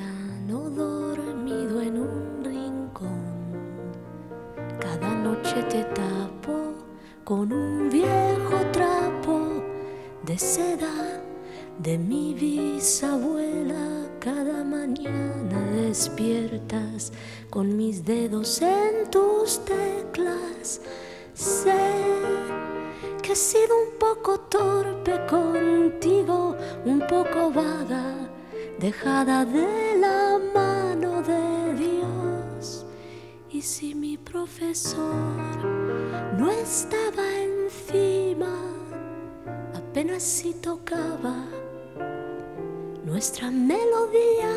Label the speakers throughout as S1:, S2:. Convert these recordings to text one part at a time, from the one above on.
S1: piano dormido en un rincón. Cada noche te tapo con un viejo trapo de seda de mi bisabuela. Cada mañana despiertas con mis dedos en tus teclas. Sé que he sido un poco torpe contigo, un poco vaga, dejada de la mano de Dios. Y si mi profesor no estaba encima, apenas si tocaba nuestra melodía.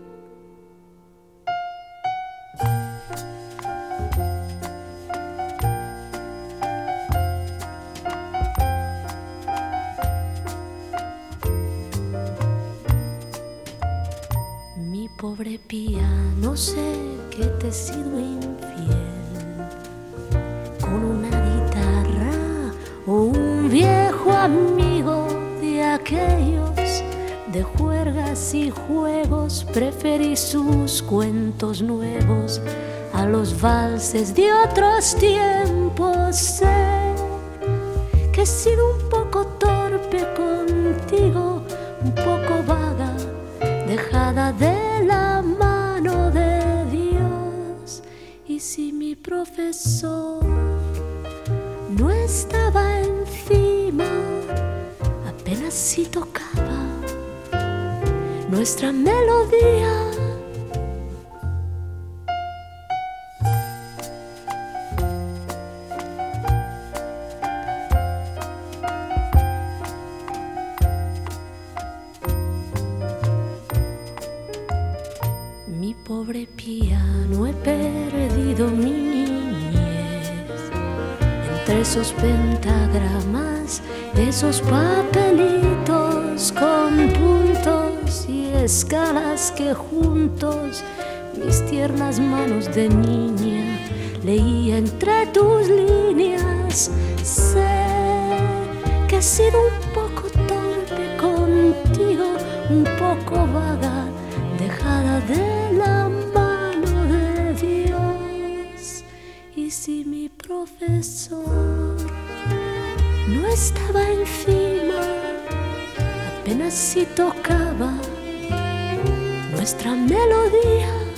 S1: Mi pobre piano, sé que te he sido infiel con una guitarra o un viejo amigo de aquellos de juergas y juegos. Preferí sus cuentos nuevos a los valses de otros tiempos. Sé que he sido un poco torpe contigo, un poco vaga, dejada de la mano de Dios. Y si mi profesor no estaba encima, apenas si tocaba nuestra melodía. Mi pobre piano, he perdido mi niñez entre esos pentagramas, esos papelitos con puntos y escalas que juntos mis tiernas manos de niña leía entre tus líneas. Sé que he sido un poco torpe contigo, un poco vaga, dejada de la mano de Dios. Y si mi profesor no estaba encima, apenas si tocaba nuestra melodía.